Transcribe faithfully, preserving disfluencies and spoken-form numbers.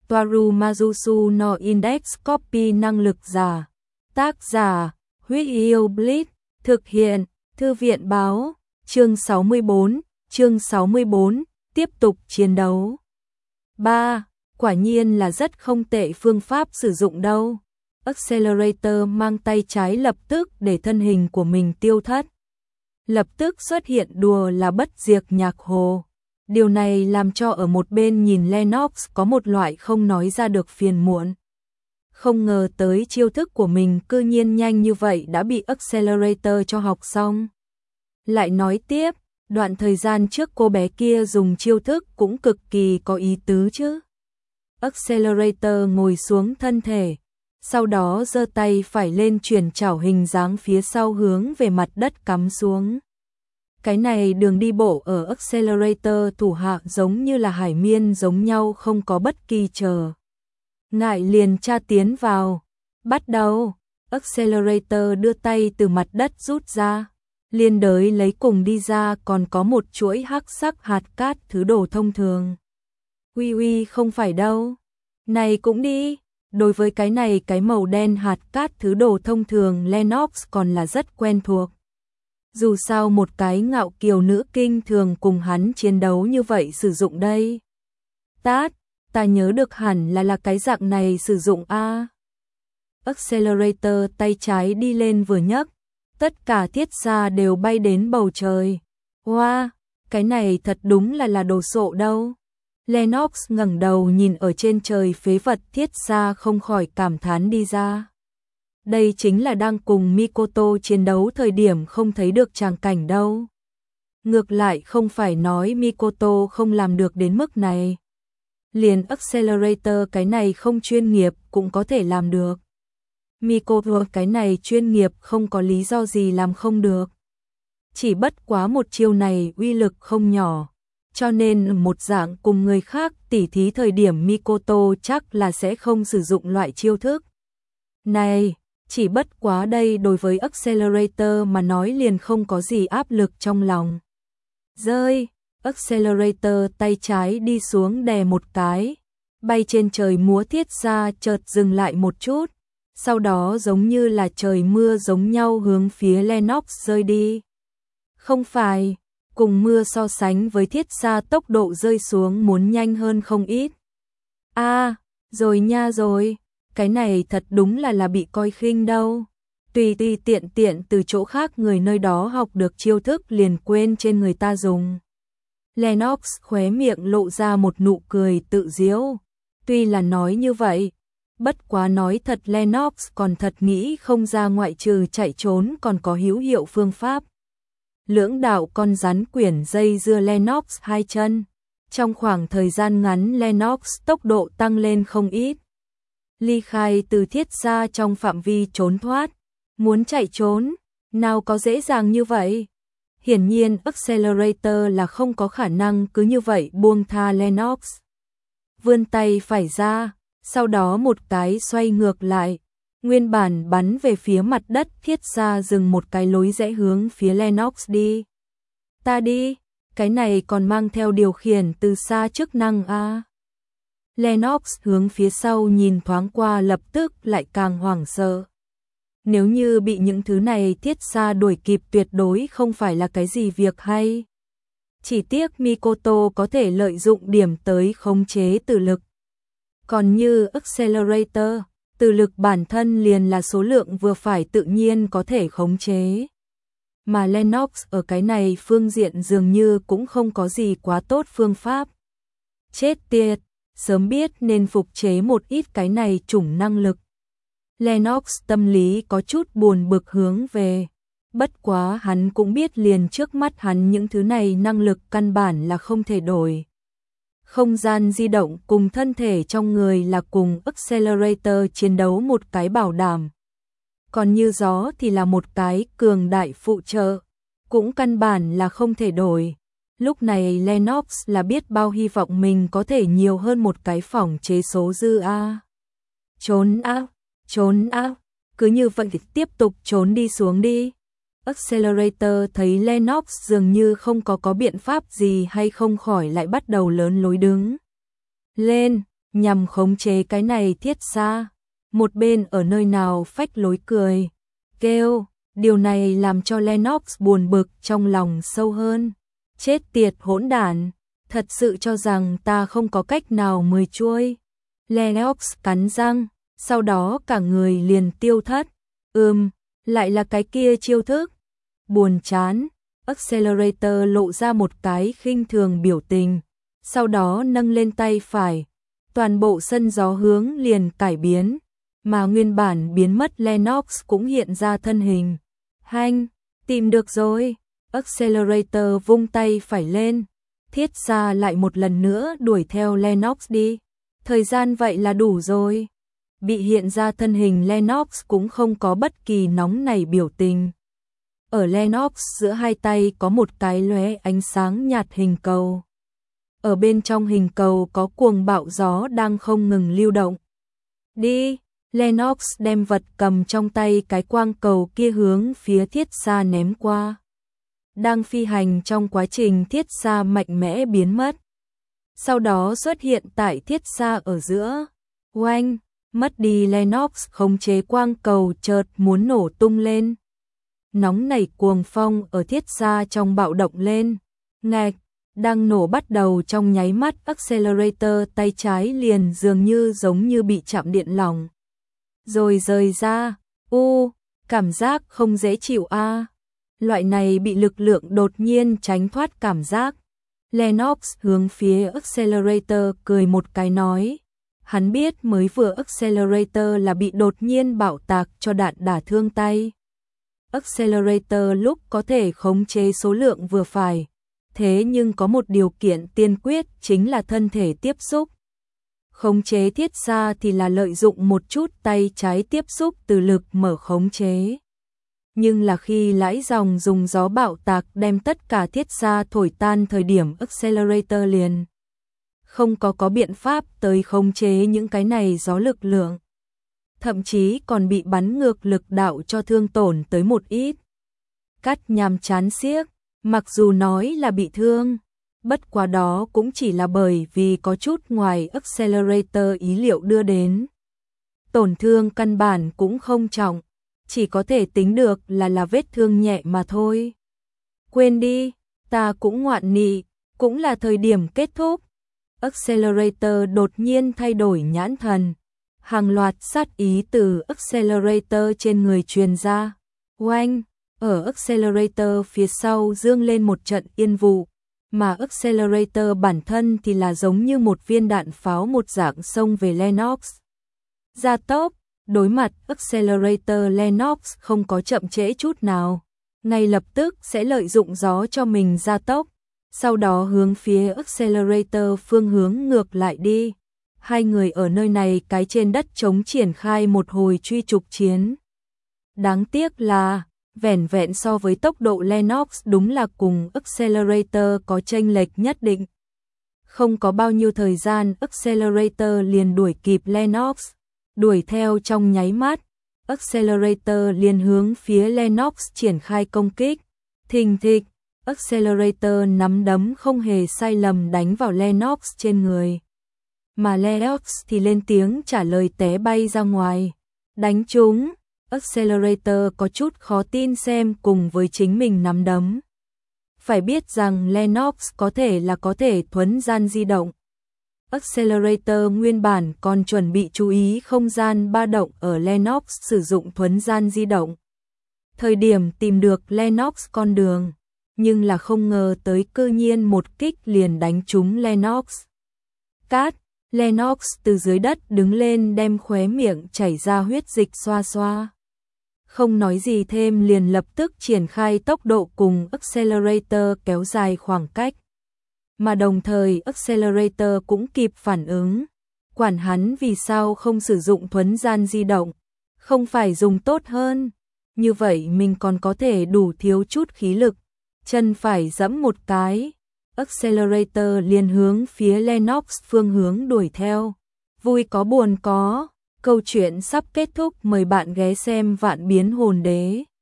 Toaru Majusu no Index Copy năng lực giả. Tác giả, Huyết Yêu Blitz, thực hiện, Thư viện báo, chương sáu mươi bốn, chương sáu mươi bốn, tiếp tục chiến đấu. ba. Quả nhiên là rất không tệ phương pháp sử dụng đâu. Accelerator mang tay trái lập tức để thân hình của mình tiêu thất. Lập tức xuất hiện đùa là bất diệt nhạc hồ. Điều này làm cho ở một bên nhìn Lennox có một loại không nói ra được phiền muộn. Không ngờ tới chiêu thức của mình cư nhiên nhanh như vậy đã bị Accelerator cho học xong. Lại nói tiếp, đoạn thời gian trước cô bé kia dùng chiêu thức cũng cực kỳ có ý tứ chứ. Accelerator ngồi xuống thân thể, sau đó giơ tay phải lên chuyển chảo hình dáng phía sau hướng về mặt đất cắm xuống. Cái này đường đi bộ ở Accelerator thủ hạ giống như là hải miên giống nhau, không có bất kỳ chờ ngại liền tra tiến vào. Bắt đầu, Accelerator đưa tay từ mặt đất rút ra, liên đới lấy cùng đi ra còn có một chuỗi hắc sắc hạt cát thứ đồ thông thường. Uy uy không phải đâu, này cũng đi. Đối với cái này cái màu đen hạt cát thứ đồ thông thường Lennox còn là rất quen thuộc. Dù sao một cái ngạo kiều nữ kinh thường cùng hắn chiến đấu như vậy sử dụng đây. Tát, ta nhớ được hẳn là là cái dạng này sử dụng a. Accelerator tay trái đi lên vừa nhấc, tất cả thiết xa đều bay đến bầu trời. Wow, cái này thật đúng là là đồ sộ đâu. Lennox ngẩng đầu nhìn ở trên trời phế vật thiết xa không khỏi cảm thán đi ra. Đây chính là đang cùng Mikoto chiến đấu thời điểm không thấy được tràng cảnh đâu. Ngược lại không phải nói Mikoto không làm được đến mức này. Liền Accelerator cái này không chuyên nghiệp cũng có thể làm được. Mikoto cái này chuyên nghiệp không có lý do gì làm không được. Chỉ bất quá một chiêu này uy lực không nhỏ. Cho nên một dạng cùng người khác tỉ thí thời điểm Mikoto chắc là sẽ không sử dụng loại chiêu thức này. Chỉ bất quá đây đối với Accelerator mà nói liền không có gì áp lực trong lòng. Rơi, Accelerator tay trái đi xuống đè một cái, bay trên trời múa thiết ra chợt dừng lại một chút, sau đó giống như là trời mưa giống nhau hướng phía Lennox rơi đi. Không phải, cùng mưa so sánh với thiết xa tốc độ rơi xuống muốn nhanh hơn không ít. A, à, rồi nha rồi. Cái này thật đúng là là bị coi khinh đâu. Tùy tùy tiện tiện từ chỗ khác người nơi đó học được chiêu thức liền quên trên người ta dùng. Lennox khóe miệng lộ ra một nụ cười tự giễu. Tuy là nói như vậy, bất quá nói thật Lennox còn thật nghĩ không ra ngoại trừ chạy trốn còn có hữu hiệu phương pháp. Lưỡng đạo con rắn quyển dây dưa Lennox hai chân. Trong khoảng thời gian ngắn Lennox tốc độ tăng lên không ít. Ly khai từ thiết ra trong phạm vi trốn thoát, muốn chạy trốn, nào có dễ dàng như vậy. Hiển nhiên Accelerator là không có khả năng cứ như vậy buông tha Lennox. Vươn tay phải ra, sau đó một cái xoay ngược lại, nguyên bản bắn về phía mặt đất thiết ra dừng một cái lối rẽ hướng phía Lennox đi. Ta đi, cái này còn mang theo điều khiển từ xa chức năng a. Lennox hướng phía sau nhìn thoáng qua lập tức lại càng hoảng sợ. Nếu như bị những thứ này thiết xa đuổi kịp tuyệt đối không phải là cái gì việc hay. Chỉ tiếc Mikoto có thể lợi dụng điểm tới khống chế từ lực. Còn như Accelerator, từ lực bản thân liền là số lượng vừa phải tự nhiên có thể khống chế. Mà Lennox ở cái này phương diện dường như cũng không có gì quá tốt phương pháp. Chết tiệt! Sớm biết nên phục chế một ít cái này chủng năng lực. Lennox tâm lý có chút buồn bực hướng về. Bất quá hắn cũng biết liền trước mắt hắn những thứ này năng lực căn bản là không thể đổi. Không gian di động cùng thân thể trong người là cùng Accelerator chiến đấu một cái bảo đảm. Còn như gió thì là một cái cường đại phụ trợ. Cũng căn bản là không thể đổi. Lúc này Lennox là biết bao hy vọng mình có thể nhiều hơn một cái phỏng chế số dư a. Trốn a, trốn a, cứ như vậy thì tiếp tục trốn đi xuống đi. Accelerator thấy Lennox dường như không có có biện pháp gì hay không khỏi lại bắt đầu lớn lối đứng lên, nhằm khống chế cái này thiết xa. Một bên ở nơi nào phách lối cười, kêu, điều này làm cho Lennox buồn bực trong lòng sâu hơn. Chết tiệt hỗn đản, thật sự cho rằng ta không có cách nào mười chuôi. Lennox cắn răng, sau đó cả người liền tiêu thất. Ừm, lại là cái kia chiêu thức. Buồn chán, Accelerator lộ ra một cái khinh thường biểu tình, sau đó nâng lên tay phải. Toàn bộ sân gió hướng liền cải biến, mà nguyên bản biến mất Lennox cũng hiện ra thân hình. Hanh, tìm được rồi. Accelerator vung tay phải lên, thiết xa lại một lần nữa đuổi theo Lennox đi. Thời gian vậy là đủ rồi. Bị hiện ra thân hình Lennox cũng không có bất kỳ nóng nảy biểu tình. Ở Lennox giữa hai tay có một cái lóe ánh sáng nhạt hình cầu. Ở bên trong hình cầu có cuồng bạo gió đang không ngừng lưu động. Đi, Lennox đem vật cầm trong tay cái quang cầu kia hướng phía thiết xa ném qua. Đang phi hành trong quá trình thiết xa mạnh mẽ biến mất. Sau đó xuất hiện tại thiết xa ở giữa. Oanh, mất đi Lennox khống chế quang cầu chợt muốn nổ tung lên. Nóng nảy cuồng phong ở thiết xa trong bạo động lên. Ngạch, đang nổ bắt đầu trong nháy mắt Accelerator tay trái liền dường như giống như bị chạm điện lỏng. Rồi rời ra, u, cảm giác không dễ chịu a. Loại này bị lực lượng đột nhiên tránh thoát cảm giác. Lennox hướng phía Accelerator cười một cái nói. Hắn biết mới vừa Accelerator là bị đột nhiên bạo tạc cho đạn đả thương tay. Accelerator lúc có thể khống chế số lượng vừa phải. Thế nhưng có một điều kiện tiên quyết chính là thân thể tiếp xúc. Khống chế thiết xa thì là lợi dụng một chút tay trái tiếp xúc từ lực mở khống chế. Nhưng là khi lãi dòng dùng gió bạo tạc đem tất cả thiết xa thổi tan thời điểm Accelerator liền không có có biện pháp tới khống chế những cái này gió lực lượng. Thậm chí còn bị bắn ngược lực đạo cho thương tổn tới một ít. Cắt nhàm chán xiếc, mặc dù nói là bị thương, bất quá đó cũng chỉ là bởi vì có chút ngoài Accelerator ý liệu đưa đến. Tổn thương căn bản cũng không trọng, chỉ có thể tính được là là vết thương nhẹ mà thôi. Quên đi, ta cũng ngoạn nị, cũng là thời điểm kết thúc. Accelerator đột nhiên thay đổi nhãn thần. Hàng loạt sát ý từ Accelerator trên người truyền ra. Oanh, ở Accelerator phía sau dương lên một trận yên vụ, mà Accelerator bản thân thì là giống như một viên đạn pháo một dạng xông về Lennox. Gia tốc, đối mặt Accelerator Lennox không có chậm trễ chút nào, ngay lập tức sẽ lợi dụng gió cho mình gia tốc, sau đó hướng phía Accelerator phương hướng ngược lại đi. Hai người ở nơi này cái trên đất trống triển khai một hồi truy trục chiến. Đáng tiếc là, vẻn vẹn so với tốc độ Lennox đúng là cùng Accelerator có chênh lệch nhất định. Không có bao nhiêu thời gian Accelerator liền đuổi kịp Lennox, đuổi theo trong nháy mắt, Accelerator liền hướng phía Lennox triển khai công kích. Thình thịch, Accelerator nắm đấm không hề sai lầm đánh vào Lennox trên người. Mà Lennox thì lên tiếng trả lời té bay ra ngoài. Đánh trúng, Accelerator có chút khó tin xem cùng với chính mình nắm đấm. Phải biết rằng Lennox có thể là có thể thuấn gian di động. Accelerator nguyên bản còn chuẩn bị chú ý không gian ba động ở Lennox sử dụng thuấn gian di động. Thời điểm tìm được Lennox con đường, nhưng là không ngờ tới cư nhiên một kích liền đánh trúng Lennox. Cát, Lennox từ dưới đất đứng lên đem khóe miệng chảy ra huyết dịch xoa xoa. Không nói gì thêm liền lập tức triển khai tốc độ cùng Accelerator kéo dài khoảng cách. Mà đồng thời Accelerator cũng kịp phản ứng. Quản hắn vì sao không sử dụng thuấn gian di động, không phải dùng tốt hơn. Như vậy mình còn có thể đủ thiếu chút khí lực, chân phải giẫm một cái. Accelerator liền hướng phía Lennox phương hướng đuổi theo. Vui có buồn có, câu chuyện sắp kết thúc, mời bạn ghé xem Vạn Biến Hồn Đế.